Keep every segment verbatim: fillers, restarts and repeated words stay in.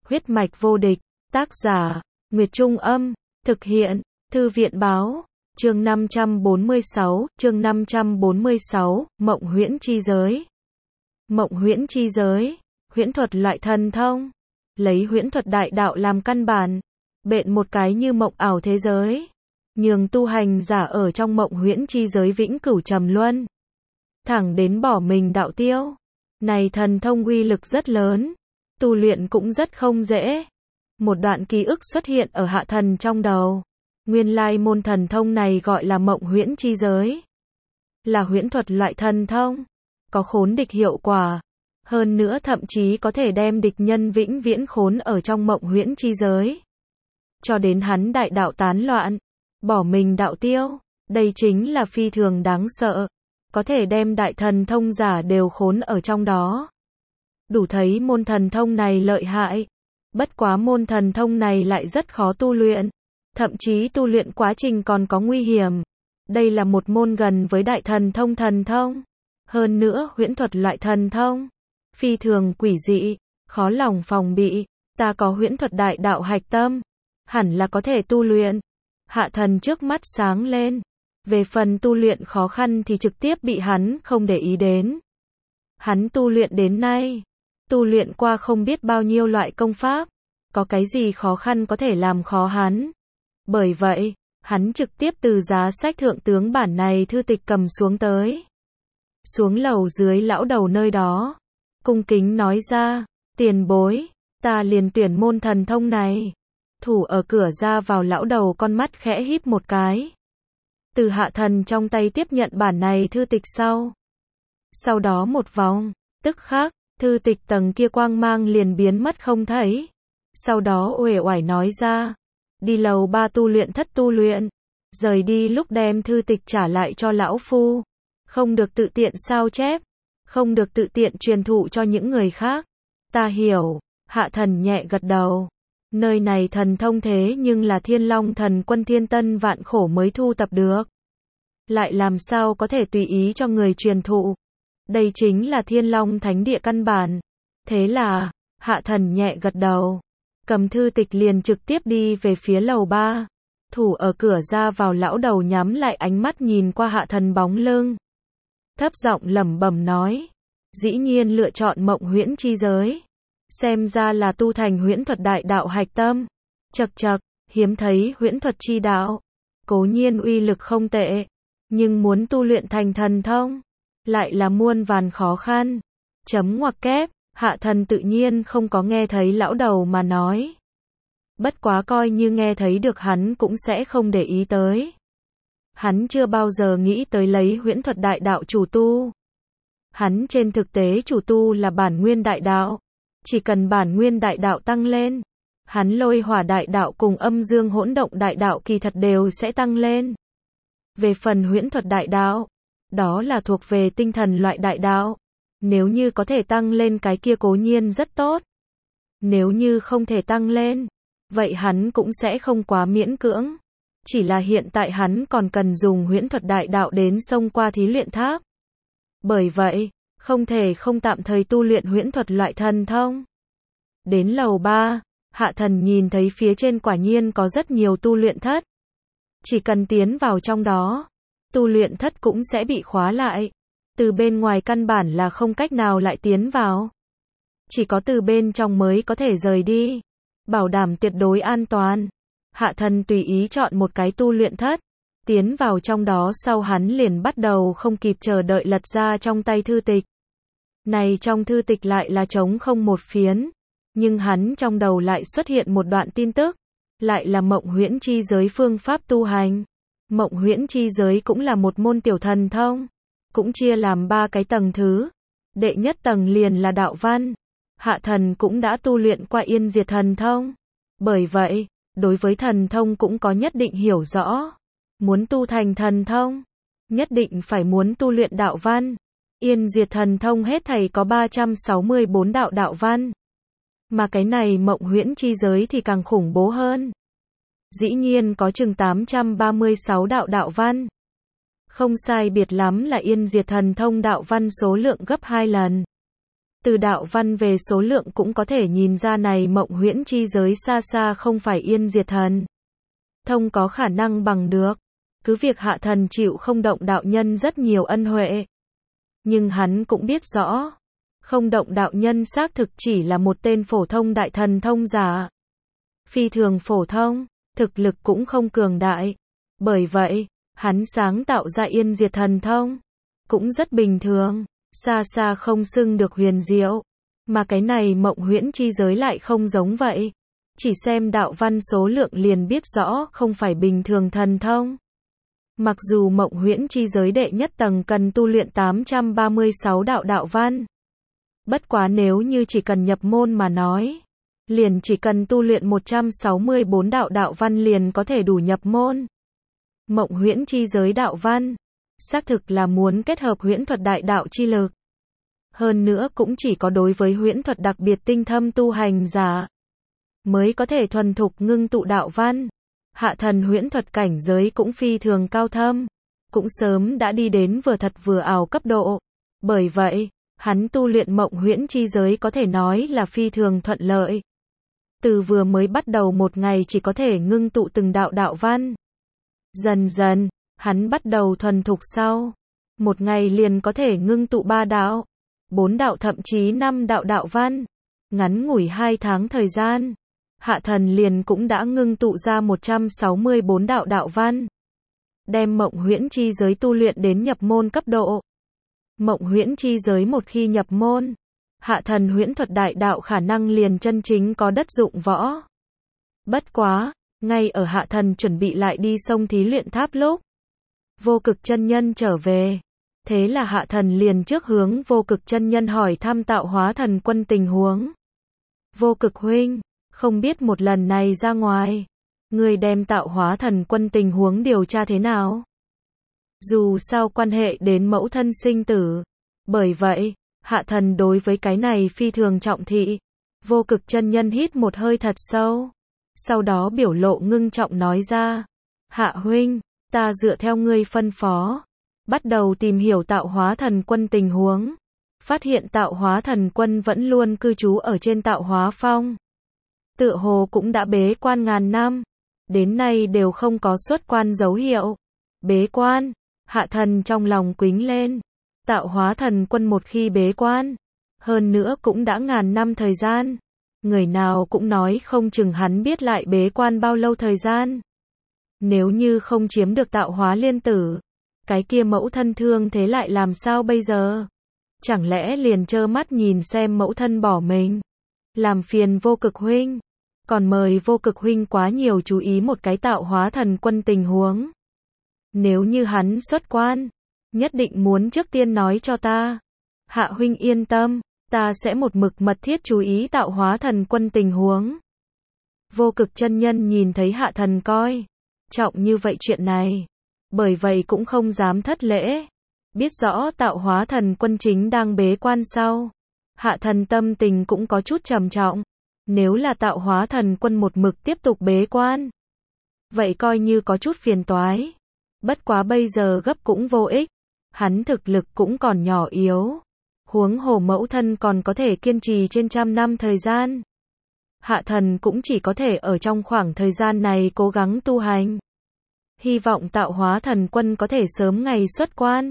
Huyết mạch vô địch, tác giả, Nguyệt Trung Âm, thực hiện, Thư viện Báo, chương năm trăm bốn mươi sáu, chương năm trăm bốn mươi sáu, Mộng huyễn chi giới. Mộng huyễn chi giới, huyễn thuật loại thần thông, lấy huyễn thuật đại đạo làm căn bản, bện một cái như mộng ảo thế giới, nhường tu hành giả ở trong mộng huyễn chi giới vĩnh cửu trầm luân, thẳng đến bỏ mình đạo tiêu. Này thần thông uy lực rất lớn, tu luyện cũng rất không dễ. Một đoạn ký ức xuất hiện ở Hạ Thần trong đầu. Nguyên lai môn thần thông này gọi là mộng huyễn chi giới. Là huyễn thuật loại thần thông, có khốn địch hiệu quả. Hơn nữa thậm chí có thể đem địch nhân vĩnh viễn khốn ở trong mộng huyễn chi giới. Cho đến hắn đại đạo tán loạn, bỏ mình đạo tiêu. Đây chính là phi thường đáng sợ. Có thể đem đại thần thông giả đều khốn ở trong đó. Đủ thấy môn thần thông này lợi hại. Bất quá môn thần thông này lại rất khó tu luyện. Thậm chí tu luyện quá trình còn có nguy hiểm. Đây là một môn gần với đại thần thông thần thông. Hơn nữa huyễn thuật loại thần thông. Phi thường quỷ dị, khó lòng phòng bị. Ta có huyễn thuật đại đạo hạch tâm. Hẳn là có thể tu luyện. Hạ Thần trước mắt sáng lên. Về phần tu luyện khó khăn thì trực tiếp bị hắn không để ý đến. Hắn tu luyện đến nay. Tu luyện qua không biết bao nhiêu loại công pháp. Có cái gì khó khăn có thể làm khó hắn. Bởi vậy, hắn trực tiếp từ giá sách thượng tướng bản này thư tịch cầm xuống tới. Xuống lầu dưới lão đầu nơi đó. Cung kính nói ra, tiền bối, ta liền tuyển môn thần thông này. Thủ ở cửa ra vào lão đầu con mắt khẽ híp một cái. Từ Hạ Thần trong tay tiếp nhận bản này thư tịch sau. Sau đó một vòng, tức khắc, thư tịch tầng kia quang mang liền biến mất không thấy. Sau đó uể oải nói ra, đi lầu ba tu luyện thất tu luyện. Rời đi lúc đem thư tịch trả lại cho lão phu. Không được tự tiện sao chép. Không được tự tiện truyền thụ cho những người khác. Ta hiểu, Hạ Thần nhẹ gật đầu. Nơi này thần thông thế nhưng là Thiên Long Thần Quân thiên tân vạn khổ mới thu tập được. Lại làm sao có thể tùy ý cho người truyền thụ. Đây chính là Thiên Long Thánh Địa căn bản. Thế là, Hạ Thần nhẹ gật đầu. Cầm thư tịch liền trực tiếp đi về phía lầu ba. Thủ ở cửa ra vào lão đầu nhắm lại ánh mắt nhìn qua Hạ Thần bóng lưng. Thấp giọng lẩm bẩm nói. Dĩ nhiên lựa chọn mộng huyễn chi giới. Xem ra là tu thành huyễn thuật đại đạo hạch tâm. Chậc chậc, hiếm thấy huyễn thuật chi đạo. Cố nhiên uy lực không tệ. Nhưng muốn tu luyện thành thần thông. Lại là muôn vàn khó khăn. Chấm ngoặc kép, Hạ Thần tự nhiên không có nghe thấy lão đầu mà nói. Bất quá coi như nghe thấy được hắn cũng sẽ không để ý tới. Hắn chưa bao giờ nghĩ tới lấy huyễn thuật đại đạo chủ tu. Hắn trên thực tế chủ tu là bản nguyên đại đạo. Chỉ cần bản nguyên đại đạo tăng lên, hắn lôi hỏa đại đạo cùng âm dương hỗn động đại đạo kỳ thật đều sẽ tăng lên. Về phần huyễn thuật đại đạo, đó là thuộc về tinh thần loại đại đạo. Nếu như có thể tăng lên cái kia cố nhiên rất tốt. Nếu như không thể tăng lên, vậy hắn cũng sẽ không quá miễn cưỡng. Chỉ là hiện tại hắn còn cần dùng huyễn thuật đại đạo đến xông qua thí luyện tháp. Bởi vậy, không thể không tạm thời tu luyện huyễn thuật loại thần thông. Đến lầu ba, Hạ Thần nhìn thấy phía trên quả nhiên có rất nhiều tu luyện thất. Chỉ cần tiến vào trong đó, tu luyện thất cũng sẽ bị khóa lại. Từ bên ngoài căn bản là không cách nào lại tiến vào. Chỉ có từ bên trong mới có thể rời đi. Bảo đảm tuyệt đối an toàn. Hạ Thần tùy ý chọn một cái tu luyện thất. Tiến vào trong đó sau hắn liền bắt đầu không kịp chờ đợi lật ra trong tay thư tịch. Này trong thư tịch lại là trống không một phiến. Nhưng hắn trong đầu lại xuất hiện một đoạn tin tức. Lại là mộng huyễn chi giới phương pháp tu hành. Mộng huyễn chi giới cũng là một môn tiểu thần thông. Cũng chia làm ba cái tầng thứ. Đệ nhất tầng liền là đạo văn. Hạ Thần cũng đã tu luyện qua Yên Diệt thần thông. Bởi vậy, đối với thần thông cũng có nhất định hiểu rõ. Muốn tu thành thần thông, nhất định phải muốn tu luyện đạo văn. Yên Diệt thần thông hết thảy có ba trăm sáu mươi bốn đạo đạo văn. Mà cái này mộng huyễn chi giới thì càng khủng bố hơn. Dĩ nhiên có chừng tám trăm ba mươi sáu đạo đạo văn. Không sai biệt lắm là Yên Diệt thần thông đạo văn số lượng gấp hai lần. Từ đạo văn về số lượng cũng có thể nhìn ra này mộng huyễn chi giới xa xa không phải Yên Diệt Thần Thông có khả năng bằng được. Cứ việc Hạ Thần chịu Không Động đạo nhân rất nhiều ân huệ. Nhưng hắn cũng biết rõ, Không Động đạo nhân xác thực chỉ là một tên phổ thông đại thần thông giả. Phi thường phổ thông, thực lực cũng không cường đại. Bởi vậy, hắn sáng tạo ra Yên Diệt Thần Thông cũng rất bình thường, xa xa không xưng được huyền diệu. Mà cái này mộng huyễn chi giới lại không giống vậy. Chỉ xem đạo văn số lượng liền biết rõ không phải bình thường thần thông. Mặc dù mộng huyễn chi giới đệ nhất tầng cần tu luyện tám trăm ba mươi sáu đạo đạo văn. Bất quá nếu như chỉ cần nhập môn mà nói, liền chỉ cần tu luyện một trăm sáu mươi bốn đạo đạo văn liền có thể đủ nhập môn. Mộng huyễn chi giới đạo văn, xác thực là muốn kết hợp huyễn thuật đại đạo chi lực. Hơn nữa cũng chỉ có đối với huyễn thuật đặc biệt tinh thâm tu hành giả mới có thể thuần thục ngưng tụ đạo văn. Hạ Thần huyễn thuật cảnh giới cũng phi thường cao thâm, cũng sớm đã đi đến vừa thật vừa ảo cấp độ. Bởi vậy, hắn tu luyện mộng huyễn chi giới có thể nói là phi thường thuận lợi. Từ vừa mới bắt đầu một ngày chỉ có thể ngưng tụ từng đạo đạo văn. Dần dần, hắn bắt đầu thuần thục sau. Một ngày liền có thể ngưng tụ ba đạo, bốn đạo thậm chí năm đạo đạo văn. Ngắn ngủi hai tháng thời gian, Hạ Thần liền cũng đã ngưng tụ ra một trăm sáu mươi bốn đạo đạo văn. Đem mộng huyễn chi giới tu luyện đến nhập môn cấp độ. Mộng huyễn chi giới một khi nhập môn, Hạ Thần huyễn thuật đại đạo khả năng liền chân chính có đất dụng võ. Bất quá, ngay ở Hạ Thần chuẩn bị lại đi sông thí luyện tháp lúc, Vô Cực chân nhân trở về. Thế là Hạ Thần liền trước hướng Vô Cực chân nhân hỏi thăm Tạo Hóa Thần Quân tình huống. Vô Cực huynh, không biết một lần này ra ngoài, người đem Tạo Hóa Thần Quân tình huống điều tra thế nào? Dù sao quan hệ đến mẫu thân sinh tử. Bởi vậy, Hạ Thần đối với cái này phi thường trọng thị. Vô Cực chân nhân hít một hơi thật sâu. Sau đó biểu lộ ngưng trọng nói ra. Hạ huynh, ta dựa theo ngươi phân phó, bắt đầu tìm hiểu Tạo Hóa Thần Quân tình huống. Phát hiện Tạo Hóa Thần Quân vẫn luôn cư trú ở trên Tạo Hóa Phong. Tựa hồ cũng đã bế quan ngàn năm. Đến nay đều không có xuất quan dấu hiệu. Bế quan, Hạ Thần trong lòng quính lên. Tạo Hóa Thần Quân một khi bế quan, hơn nữa cũng đã ngàn năm thời gian. Người nào cũng nói không chừng hắn biết lại bế quan bao lâu thời gian. Nếu như không chiếm được Tạo Hóa Liên Tử, cái kia mẫu thân thương thế lại làm sao bây giờ? Chẳng lẽ liền trơ mắt nhìn xem mẫu thân bỏ mình? Làm phiền Vô Cực huynh, còn mời Vô Cực huynh quá nhiều chú ý một cái Tạo Hóa Thần Quân tình huống. Nếu như hắn xuất quan, nhất định muốn trước tiên nói cho ta. Hạ huynh yên tâm, ta sẽ một mực mật thiết chú ý Tạo Hóa Thần Quân tình huống. Vô Cực chân nhân nhìn thấy Hạ Thần coi trọng như vậy chuyện này, bởi vậy cũng không dám thất lễ. Biết rõ Tạo Hóa Thần Quân chính đang bế quan sau, Hạ Thần tâm tình cũng có chút trầm trọng. Nếu là Tạo Hóa Thần Quân một mực tiếp tục bế quan, vậy coi như có chút phiền toái. Bất quá bây giờ gấp cũng vô ích. Hắn thực lực cũng còn nhỏ yếu. Huống hồ mẫu thân còn có thể kiên trì trên trăm năm thời gian. Hạ Thần cũng chỉ có thể ở trong khoảng thời gian này cố gắng tu hành. Hy vọng Tạo Hóa Thần Quân có thể sớm ngày xuất quan.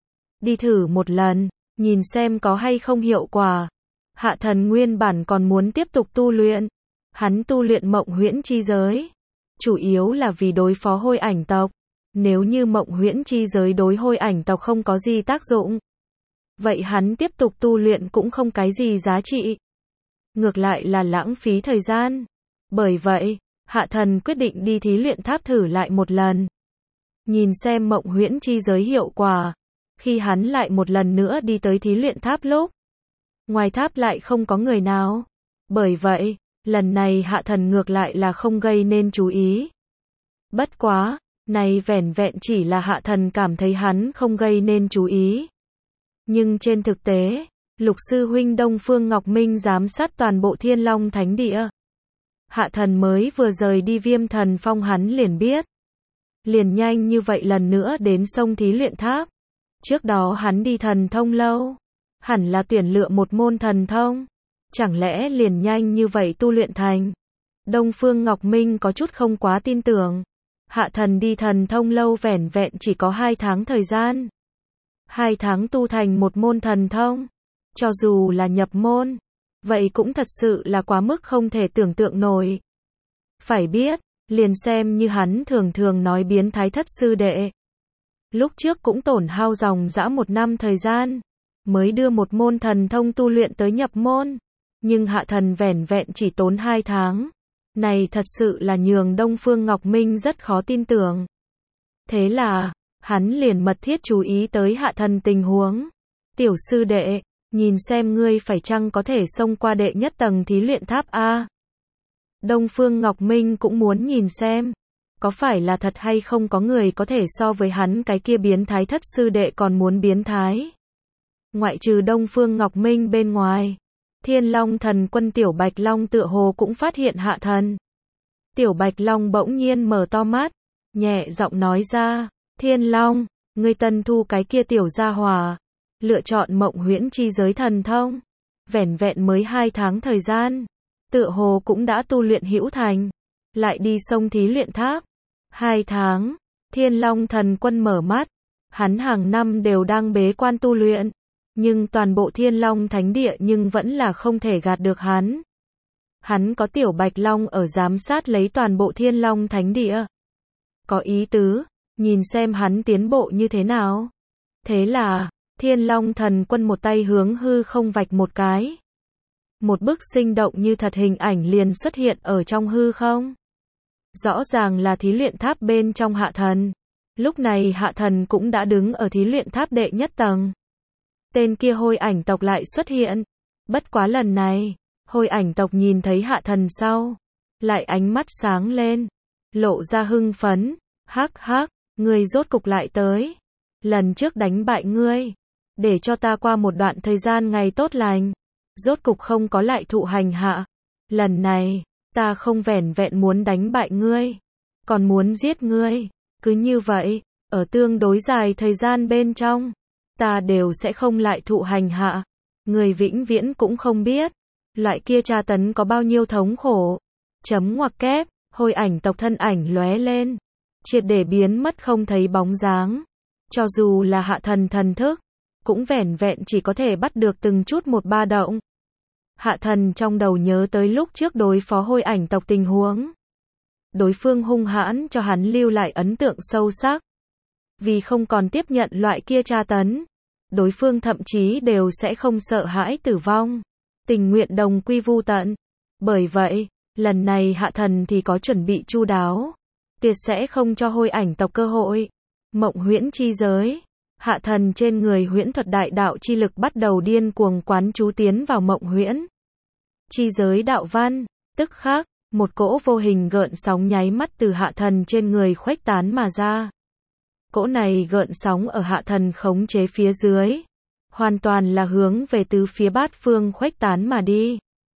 Đi thử một lần, nhìn xem có hay không hiệu quả. Hạ Thần nguyên bản còn muốn tiếp tục tu luyện. Hắn tu luyện mộng huyễn chi giới, chủ yếu là vì đối phó Hôi Ảnh tộc. Nếu như mộng huyễn chi giới đối Hôi Ảnh tộc không có gì tác dụng, vậy hắn tiếp tục tu luyện cũng không cái gì giá trị. Ngược lại là lãng phí thời gian. Bởi vậy, Hạ Thần quyết định đi thí luyện tháp thử lại một lần. Nhìn xem mộng huyễn chi giới hiệu quả. Khi hắn lại một lần nữa đi tới thí luyện tháp lúc, ngoài tháp lại không có người nào. Bởi vậy, lần này Hạ Thần ngược lại là không gây nên chú ý. Bất quá, này vẻn vẹn chỉ là Hạ Thần cảm thấy hắn không gây nên chú ý. Nhưng trên thực tế, Lục sư huynh Đông Phương Ngọc Minh giám sát toàn bộ Thiên Long Thánh Địa. Hạ Thần mới vừa rời đi Viêm Thần Phong hắn liền biết. Liền nhanh như vậy lần nữa đến sông thí luyện tháp. Trước đó hắn đi Thần Thông Lâu, hẳn là tuyển lựa một môn thần thông. Chẳng lẽ liền nhanh như vậy tu luyện thành? Đông Phương Ngọc Minh có chút không quá tin tưởng. Hạ thần đi thần thông lâu vẻn vẹn chỉ có hai tháng thời gian. Hai tháng tu thành một môn thần thông. Cho dù là nhập môn, vậy cũng thật sự là quá mức không thể tưởng tượng nổi. Phải biết, liền xem như hắn thường thường nói biến thái thất sư đệ. Lúc trước cũng tổn hao dòng dã một năm thời gian, mới đưa một môn thần thông tu luyện tới nhập môn. Nhưng hạ thần vẻn vẹn chỉ tốn hai tháng. Này thật sự là nhường Đông Phương Ngọc Minh rất khó tin tưởng. Thế là, hắn liền mật thiết chú ý tới hạ thần tình huống. Tiểu sư đệ, nhìn xem ngươi phải chăng có thể xông qua đệ nhất tầng thí luyện tháp A. Đông Phương Ngọc Minh cũng muốn nhìn xem, có phải là thật hay không có người có thể so với hắn cái kia biến thái thất sư đệ còn muốn biến thái. Ngoại trừ Đông Phương Ngọc Minh bên ngoài, Thiên Long thần quân Tiểu Bạch Long tựa hồ cũng phát hiện hạ thần. Tiểu Bạch Long bỗng nhiên mở to mắt, nhẹ giọng nói ra, Thiên Long, ngươi tân thu cái kia tiểu gia hỏa, lựa chọn Mộng Huyễn chi giới thần thông, vẻn vẹn mới hai tháng thời gian, tựa hồ cũng đã tu luyện hữu thành, lại đi sông thí luyện tháp. Hai tháng, Thiên Long thần quân mở mắt, hắn hàng năm đều đang bế quan tu luyện, nhưng toàn bộ Thiên Long thánh địa nhưng vẫn là không thể gạt được hắn. Hắn có Tiểu Bạch Long ở giám sát lấy toàn bộ Thiên Long thánh địa. Có ý tứ, nhìn xem hắn tiến bộ như thế nào. Thế là, Thiên Long thần quân một tay hướng hư không vạch một cái. Một bức sinh động như thật hình ảnh liền xuất hiện ở trong hư không. Rõ ràng là thí luyện tháp bên trong hạ thần. Lúc này hạ thần cũng đã đứng ở thí luyện tháp đệ nhất tầng. Tên kia Hôi Ảnh tộc lại xuất hiện. Bất quá lần này, Hôi Ảnh tộc nhìn thấy hạ thần sau, lại ánh mắt sáng lên, lộ ra hưng phấn. Hắc hắc, ngươi rốt cục lại tới. Lần trước đánh bại ngươi, để cho ta qua một đoạn thời gian ngày tốt lành, rốt cục không có lại thụ hành hạ. Lần này, ta không vẻn vẹn muốn đánh bại ngươi, còn muốn giết ngươi. Cứ như vậy, ở tương đối dài thời gian bên trong, ta đều sẽ không lại thụ hành hạ. Người vĩnh viễn cũng không biết, loại kia tra tấn có bao nhiêu thống khổ. Chấm ngoặc kép, Hôi Ảnh tộc thân ảnh lóe lên, triệt để biến mất không thấy bóng dáng. Cho dù là hạ thần thần thức, cũng vẻn vẹn chỉ có thể bắt được từng chút một ba động. Hạ thần trong đầu nhớ tới lúc trước đối phó Hôi Ảnh tộc tình huống. Đối phương hung hãn cho hắn lưu lại ấn tượng sâu sắc. Vì không còn tiếp nhận loại kia tra tấn, đối phương thậm chí đều sẽ không sợ hãi tử vong, tình nguyện đồng quy vu tận. Bởi vậy, lần này hạ thần thì có chuẩn bị chu đáo, tuyệt sẽ không cho Hôi Ảnh tộc cơ hội. Mộng Huyễn chi giới, hạ thần trên người huyễn thuật đại đạo chi lực bắt đầu điên cuồng quán chú tiến vào Mộng Huyễn chi giới đạo văn. Tức khắc, một cỗ vô hình gợn sóng nháy mắt từ hạ thần trên người khuếch tán mà ra. Cỗ này gợn sóng ở hạ thần khống chế phía dưới, hoàn toàn là hướng về tứ phía bát phương khuếch tán mà đi.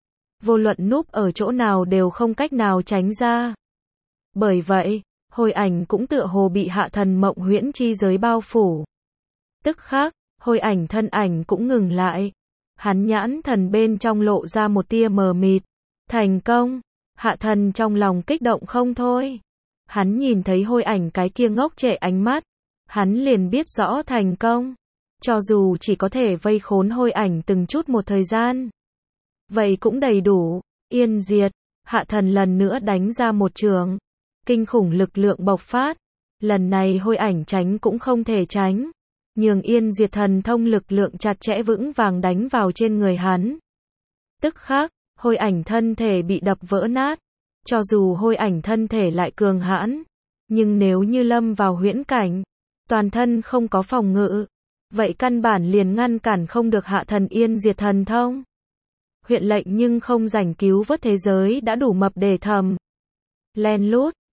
Vô luận núp ở chỗ nào đều không cách nào tránh ra. Bởi vậy, Hôi Ảnh cũng tựa hồ bị hạ thần Mộng Huyễn chi giới bao phủ. Tức khắc, Hôi Ảnh thân ảnh cũng ngừng lại. Hắn nhãn thần bên trong lộ ra một tia mờ mịt. Thành công, hạ thần trong lòng kích động không thôi. Hắn nhìn thấy Hôi Ảnh cái kia ngốc trệ ánh mắt, hắn liền biết rõ thành công. Cho dù chỉ có thể vây khốn Hôi Ảnh từng chút một thời gian, vậy cũng đầy đủ. Yên diệt, hạ thần lần nữa đánh ra một trường. Kinh khủng lực lượng bộc phát. Lần này Hôi Ảnh tránh cũng không thể tránh. Nhường yên diệt thần thông lực lượng chặt chẽ vững vàng đánh vào trên người hắn. Tức khắc, Hôi Ảnh thân thể bị đập vỡ nát. Cho dù Hôi Ảnh thân thể lại cường hãn, nhưng nếu như lâm vào huyễn cảnh, toàn thân không có phòng ngự, vậy căn bản liền ngăn cản không được hạ thần yên diệt thần thông. Huyện lệnh nhưng không rảnh cứu vớt thế giới đã đủ mập để thầm. Len lút,